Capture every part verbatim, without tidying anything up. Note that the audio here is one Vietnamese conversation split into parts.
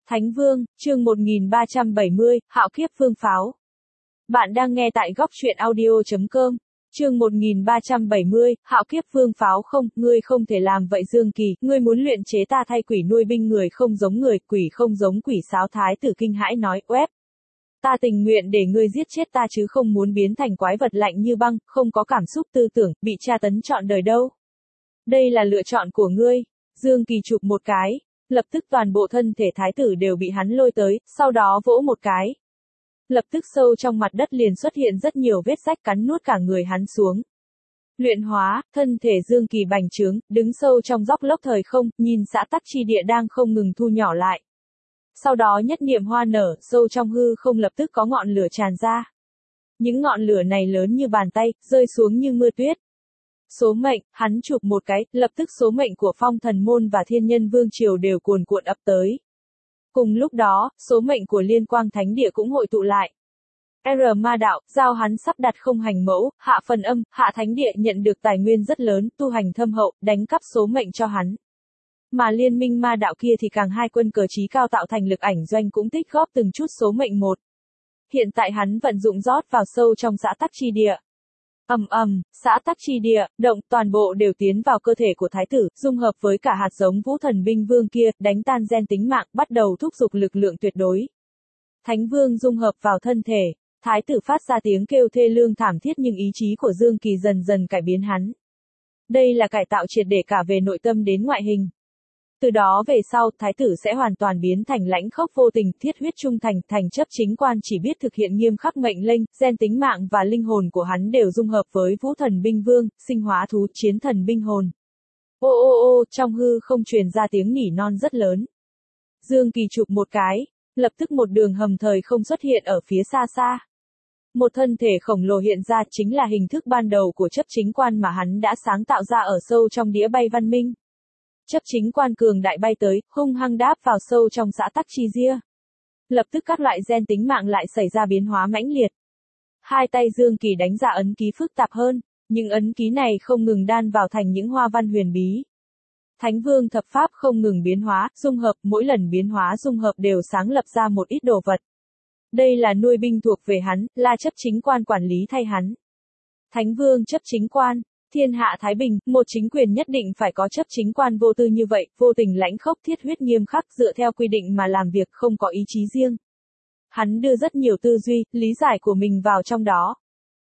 Thánh Vương, chương một nghìn ba trăm bảy mươi, Hạo Kiếp Vương Pháo. Bạn đang nghe tại góc truyện audio chấm com. Chương một nghìn ba trăm bảy mươi, Hạo Kiếp Vương Pháo. Không, ngươi không thể làm vậy Dương Kỳ, ngươi muốn luyện chế ta thay quỷ nuôi binh, người không giống người, quỷ không giống quỷ. Sáo Thái tử kinh hãi nói, oép. Ta tình nguyện để ngươi giết chết ta chứ không muốn biến thành quái vật lạnh như băng, không có cảm xúc tư tưởng, bị tra tấn trọn đời đâu. Đây là lựa chọn của ngươi. Dương Kỳ chụp một cái. Lập tức toàn bộ thân thể thái tử đều bị hắn lôi tới, sau đó vỗ một cái. Lập tức sâu trong mặt đất liền xuất hiện rất nhiều vết rách cắn nuốt cả người hắn xuống. Luyện hóa, thân thể Dương Kỳ bành trướng, đứng sâu trong gióc lốc thời không, nhìn xã tắc chi địa đang không ngừng thu nhỏ lại. Sau đó nhất niệm hoa nở, sâu trong hư không lập tức có ngọn lửa tràn ra. Những ngọn lửa này lớn như bàn tay, rơi xuống như mưa tuyết. Số mệnh, hắn chụp một cái, lập tức số mệnh của Phong Thần Môn và Thiên Nhân Vương Triều đều cuồn cuộn ập tới. Cùng lúc đó, số mệnh của Liên Quang Thánh Địa cũng hội tụ lại. R Ma Đạo, giao hắn sắp đặt không hành mẫu, hạ phần âm, hạ thánh địa nhận được tài nguyên rất lớn, tu hành thâm hậu, đánh cắp số mệnh cho hắn. Mà Liên Minh Ma Đạo kia thì càng hai quân cờ trí cao tạo thành lực ảnh doanh cũng tích góp từng chút số mệnh một. Hiện tại hắn vận dụng rót vào sâu trong xã tắc chi địa. Ầm ầm, xã tắc chi địa, động, toàn bộ đều tiến vào cơ thể của thái tử, dung hợp với cả hạt giống Vũ Thần Binh Vương kia, đánh tan gen tính mạng, bắt đầu thúc giục lực lượng tuyệt đối. Thánh Vương dung hợp vào thân thể, thái tử phát ra tiếng kêu thê lương thảm thiết nhưng ý chí của Dương Kỳ dần dần cải biến hắn. Đây là cải tạo triệt để cả về nội tâm đến ngoại hình. Từ đó về sau, thái tử sẽ hoàn toàn biến thành lãnh khốc vô tình, thiết huyết trung thành, thành chấp chính quan chỉ biết thực hiện nghiêm khắc mệnh lệnh, gen tính mạng và linh hồn của hắn đều dung hợp với Vũ Thần Binh Vương, sinh hóa thú, chiến thần binh hồn. Ô ô ô, trong hư không truyền ra tiếng nỉ non rất lớn. Dương Kỳ chụp một cái, lập tức một đường hầm thời không xuất hiện ở phía xa xa. Một thân thể khổng lồ hiện ra chính là hình thức ban đầu của chấp chính quan mà hắn đã sáng tạo ra ở sâu trong đĩa bay văn minh. Chấp chính quan cường đại bay tới, hung hăng đáp vào sâu trong xã tắc chi ria. Lập tức các loại gen tính mạng lại xảy ra biến hóa mãnh liệt. Hai tay Dương Kỳ đánh ra ấn ký phức tạp hơn, nhưng ấn ký này không ngừng đan vào thành những hoa văn huyền bí. Thánh Vương thập pháp không ngừng biến hóa, dung hợp, mỗi lần biến hóa dung hợp đều sáng lập ra một ít đồ vật. Đây là nuôi binh thuộc về hắn, là chấp chính quan quản lý thay hắn. Thánh Vương chấp chính quan. Thiên hạ thái bình, một chính quyền nhất định phải có chấp chính quan vô tư như vậy, vô tình lãnh khốc thiết huyết nghiêm khắc dựa theo quy định mà làm việc, không có ý chí riêng. Hắn đưa rất nhiều tư duy, lý giải của mình vào trong đó.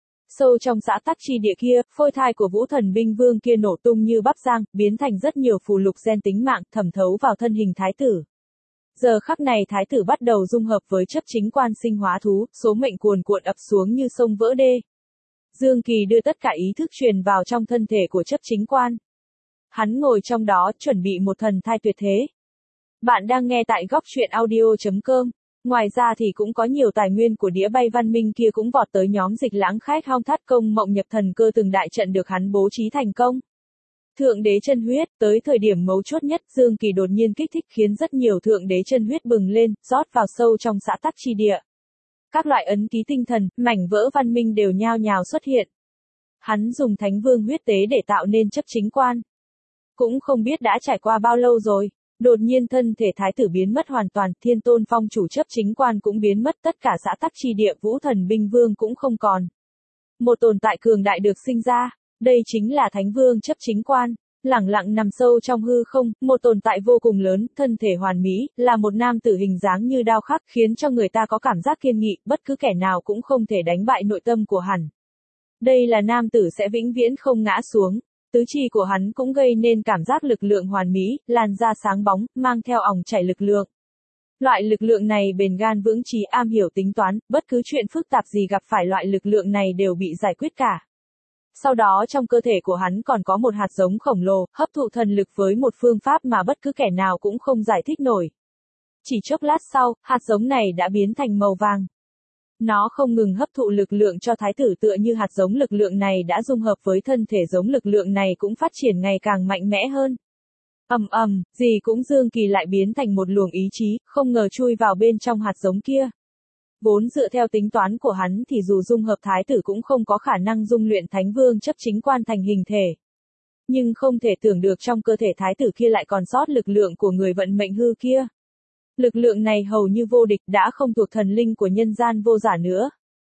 Sâu trong xã tắc chi địa kia, phôi thai của Vũ Thần Binh Vương kia nổ tung như bắp rang, biến thành rất nhiều phù lục gen tính mạng, thẩm thấu vào thân hình thái tử. Giờ khắc này thái tử bắt đầu dung hợp với chấp chính quan sinh hóa thú, số mệnh cuồn cuộn ập xuống như sông vỡ đê. Dương Kỳ đưa tất cả ý thức truyền vào trong thân thể của chấp chính quan. Hắn ngồi trong đó, chuẩn bị một thần thai tuyệt thế. Bạn đang nghe tại góc truyện audio chấm com. Ngoài ra thì cũng có nhiều tài nguyên của đĩa bay văn minh kia cũng vọt tới nhóm Dịch Lãng Khách Hong Thát Công Mộng Nhập Thần Cơ, từng đại trận được hắn bố trí thành công. Thượng đế chân huyết, tới thời điểm mấu chốt nhất, Dương Kỳ đột nhiên kích thích khiến rất nhiều thượng đế chân huyết bừng lên, rót vào sâu trong xã tắc chi địa. Các loại ấn ký tinh thần, mảnh vỡ văn minh đều nhao nhào xuất hiện. Hắn dùng Thánh Vương huyết tế để tạo nên chấp chính quan. Cũng không biết đã trải qua bao lâu rồi, đột nhiên thân thể thái tử biến mất hoàn toàn, Thiên Tôn Phong chủ chấp chính quan cũng biến mất, tất cả xã tắc chi địa Vũ Thần Binh Vương cũng không còn. Một tồn tại cường đại được sinh ra, đây chính là Thánh Vương chấp chính quan. Lẳng lặng nằm sâu trong hư không, một tồn tại vô cùng lớn, thân thể hoàn mỹ, là một nam tử hình dáng như đao khắc, khiến cho người ta có cảm giác kiên nghị, bất cứ kẻ nào cũng không thể đánh bại nội tâm của hắn. Đây là nam tử sẽ vĩnh viễn không ngã xuống. Tứ chi của hắn cũng gây nên cảm giác lực lượng hoàn mỹ, làn da sáng bóng, mang theo òng chảy lực lượng. Loại lực lượng này bền gan vững trí, am hiểu tính toán, bất cứ chuyện phức tạp gì gặp phải loại lực lượng này đều bị giải quyết cả. Sau đó trong cơ thể của hắn còn có một hạt giống khổng lồ, hấp thụ thần lực với một phương pháp mà bất cứ kẻ nào cũng không giải thích nổi. Chỉ chốc lát sau, hạt giống này đã biến thành màu vàng. Nó không ngừng hấp thụ lực lượng cho thái tử, tựa như hạt giống lực lượng này đã dung hợp với thân thể, giống lực lượng này cũng phát triển ngày càng mạnh mẽ hơn. Ầm ầm, gì cũng Dương Kỳ lại biến thành một luồng ý chí, không ngờ chui vào bên trong hạt giống kia. Vốn dựa theo tính toán của hắn thì dù dung hợp thái tử cũng không có khả năng dung luyện Thánh Vương chấp chính quan thành hình thể. Nhưng không thể tưởng được trong cơ thể thái tử kia lại còn sót lực lượng của người vận mệnh hư kia. Lực lượng này hầu như vô địch, đã không thuộc thần linh của nhân gian vô giả nữa.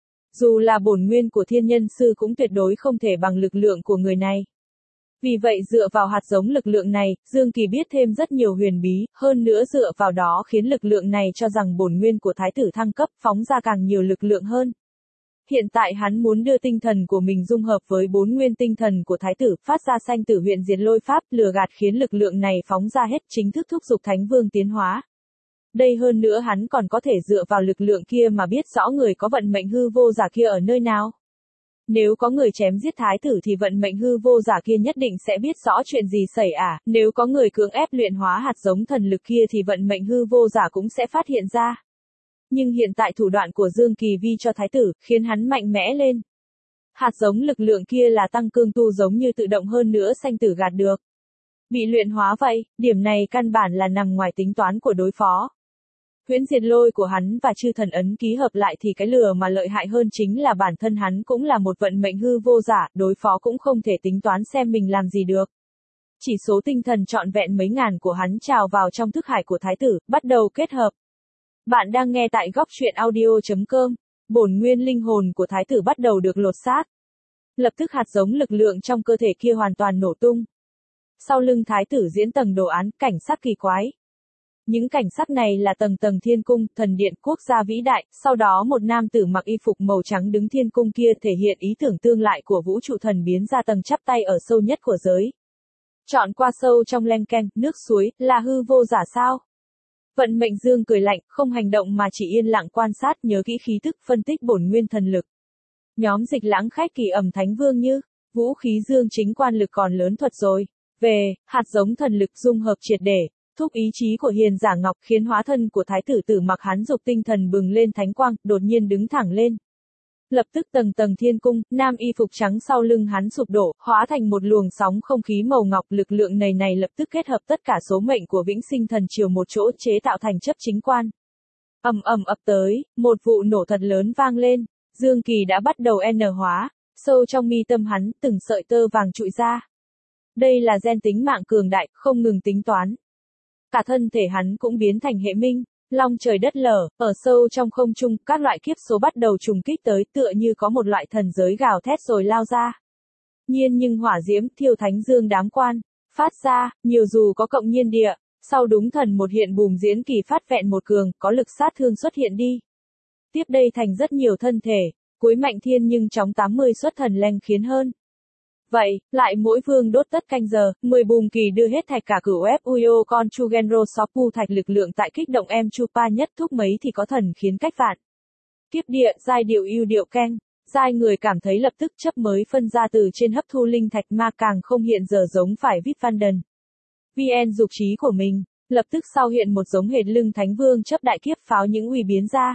Dù là bổn nguyên của thiên nhân sư cũng tuyệt đối không thể bằng lực lượng của người này. Vì vậy dựa vào hạt giống lực lượng này, Dương Kỳ biết thêm rất nhiều huyền bí, hơn nữa dựa vào đó khiến lực lượng này cho rằng bổn nguyên của thái tử thăng cấp, phóng ra càng nhiều lực lượng hơn. Hiện tại hắn muốn đưa tinh thần của mình dung hợp với bốn nguyên tinh thần của thái tử, phát ra sanh tử huyện diệt lôi pháp, lừa gạt khiến lực lượng này phóng ra hết, chính thức thúc giục Thánh Vương tiến hóa. Đây hơn nữa hắn còn có thể dựa vào lực lượng kia mà biết rõ người có vận mệnh hư vô giả kia ở nơi nào. Nếu có người chém giết thái tử thì vận mệnh hư vô giả kia nhất định sẽ biết rõ chuyện gì xảy à, nếu có người cưỡng ép luyện hóa hạt giống thần lực kia thì vận mệnh hư vô giả cũng sẽ phát hiện ra. Nhưng hiện tại thủ đoạn của Dương Kỳ vi cho thái tử, khiến hắn mạnh mẽ lên. Hạt giống lực lượng kia là tăng cương tu giống như tự động hơn nữa sanh tử gạt được. Bị luyện hóa vậy, điểm này căn bản là nằm ngoài tính toán của đối phó. Huyễn diệt lôi của hắn và chư thần ấn ký hợp lại thì cái lừa mà lợi hại hơn chính là bản thân hắn cũng là một vận mệnh hư vô giả, đối phó cũng không thể tính toán xem mình làm gì được. Chỉ số tinh thần trọn vẹn mấy ngàn của hắn trào vào trong thức hải của thái tử, bắt đầu kết hợp. Bạn đang nghe tại góc truyện audio chấm com, bổn nguyên linh hồn của thái tử bắt đầu được lột xác. Lập tức hạt giống lực lượng trong cơ thể kia hoàn toàn nổ tung. Sau lưng thái tử diễn tầng đồ án, cảnh sắc kỳ quái. Những cảnh sắc này là tầng tầng thiên cung, thần điện, quốc gia vĩ đại, sau đó một nam tử mặc y phục màu trắng đứng thiên cung kia thể hiện ý tưởng tương lại của vũ trụ thần biến ra tầng chắp tay ở sâu nhất của giới. Chọn qua sâu trong len keng, nước suối, là hư vô giả sao? Vận mệnh Dương cười lạnh, không hành động mà chỉ yên lặng quan sát, nhớ kỹ khí tức, phân tích bổn nguyên thần lực. Nhóm Dịch Lãng khách kỳ ẩm Thánh Vương như, vũ khí dương chính quan lực còn lớn thuật rồi. Về, hạt giống thần lực dung hợp triệt để, thúc ý chí của Hiền Giả Ngọc khiến hóa thân của thái tử tử mặc hắn dục tinh thần bừng lên thánh quang, đột nhiên đứng thẳng lên. Lập tức tầng tầng thiên cung, nam y phục trắng sau lưng hắn sụp đổ, hóa thành một luồng sóng không khí màu ngọc, lực lượng này này lập tức kết hợp tất cả số mệnh của Vĩnh Sinh Thần Triều một chỗ chế tạo thành chấp chính quan. Ầm ầm ập tới, một vụ nổ thật lớn vang lên, Dương Kỳ đã bắt đầu N hóa, sâu trong mi tâm hắn, từng sợi tơ vàng trụi ra. Đây là gen tính mạng cường đại, không ngừng tính toán. Cả thân thể hắn cũng biến thành hệ minh. Long trời đất lở, ở sâu trong không trung, các loại kiếp số bắt đầu trùng kích tới, tựa như có một loại thần giới gào thét rồi lao ra. Nhiên nhưng hỏa diễm, thiêu thánh dương đám quan, phát ra, nhiều dù có cộng nhiên địa, sau đúng thần một hiện bùm diễn kỳ phát vẹn một cường, có lực sát thương xuất hiện đi. Tiếp đây thành rất nhiều thân thể, cuối mạnh thiên nhưng chóng tám mươi xuất thần leng khiến hơn. Vậy, lại mỗi vương đốt tất canh giờ, mười bùm kỳ đưa hết thạch cả cửu ép uyo con chu genro sopu thạch lực lượng tại kích động em chupa nhất thúc mấy thì có thần khiến cách vạn. Kiếp địa, giai điệu yêu điệu keng, giai người cảm thấy lập tức chấp mới phân ra từ trên hấp thu linh thạch ma càng không hiện giờ giống phải vít văn đần. vê en dục trí của mình, lập tức sau hiện một giống hệt lưng thánh vương chấp đại kiếp pháo những uy biến ra.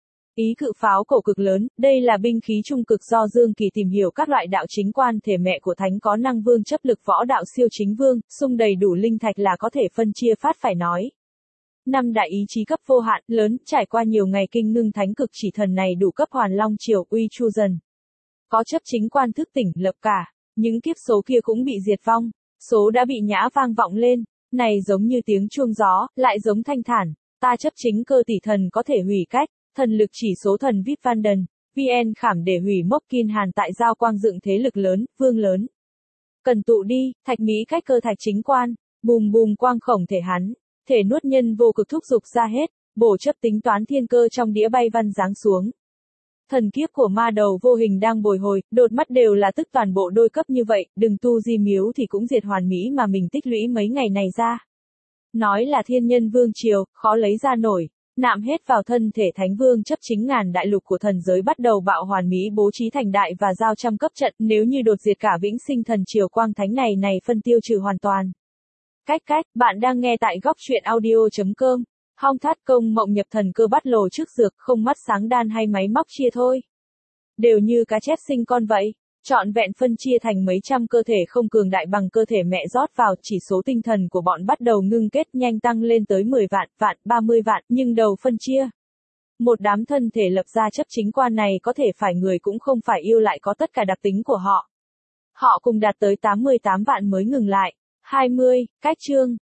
Ý cự pháo cổ cực lớn, đây là binh khí trung cực do Dương Kỳ tìm hiểu các loại đạo chính quan thể mẹ của thánh có năng vương chấp lực võ đạo siêu chính vương, sung đầy đủ linh thạch là có thể phân chia phát phải nói. Năm đại ý chí cấp vô hạn, lớn, trải qua nhiều ngày kinh ngưng thánh cực chỉ thần này đủ cấp hoàn long triều uy chu dần. Có chấp chính quan thức tỉnh, lập cả, những kiếp số kia cũng bị diệt vong, số đã bị nhã vang vọng lên, này giống như tiếng chuông gió, lại giống thanh thản, ta chấp chính cơ tỷ thần có thể hủy cách. Thần lực chỉ số thần vít văn đần, vê en khảm để hủy mốc kin hàn tại giao quang dựng thế lực lớn, vương lớn. Cần tụ đi, thạch mỹ cách cơ thạch chính quan, bùm bùm quang khổng thể hắn, thể nuốt nhân vô cực thúc dục ra hết, bổ chấp tính toán thiên cơ trong đĩa bay văn giáng xuống. Thần kiếp của ma đầu vô hình đang bồi hồi, đột mắt đều là tức toàn bộ đôi cấp như vậy, đừng tu di miếu thì cũng diệt hoàn mỹ mà mình tích lũy mấy ngày này ra. Nói là thiên nhân vương triều, khó lấy ra nổi. Nạm hết vào thân thể thánh vương chấp chính ngàn đại lục của thần giới bắt đầu bạo hoàn mỹ bố trí thành đại và giao trăm cấp trận, nếu như đột diệt cả Vĩnh Sinh Thần Triều quang thánh này này phân tiêu trừ hoàn toàn. Cách cách, bạn đang nghe tại góc truyện audio chấm com, hong thát công mộng nhập thần cơ bắt lồ trước dược, không mắt sáng đan hay máy móc chia thôi. Đều như cá chép sinh con vậy. Chọn vẹn phân chia thành mấy trăm cơ thể không cường đại bằng cơ thể mẹ rót vào, chỉ số tinh thần của bọn bắt đầu ngưng kết nhanh tăng lên tới mười vạn, vạn, ba mươi vạn, nhưng đầu phân chia. Một đám thân thể lập ra chấp chính quan này có thể phải người cũng không phải yêu lại có tất cả đặc tính của họ. Họ cùng đạt tới tám mươi tám vạn mới ngừng lại. hai mươi, cách chương.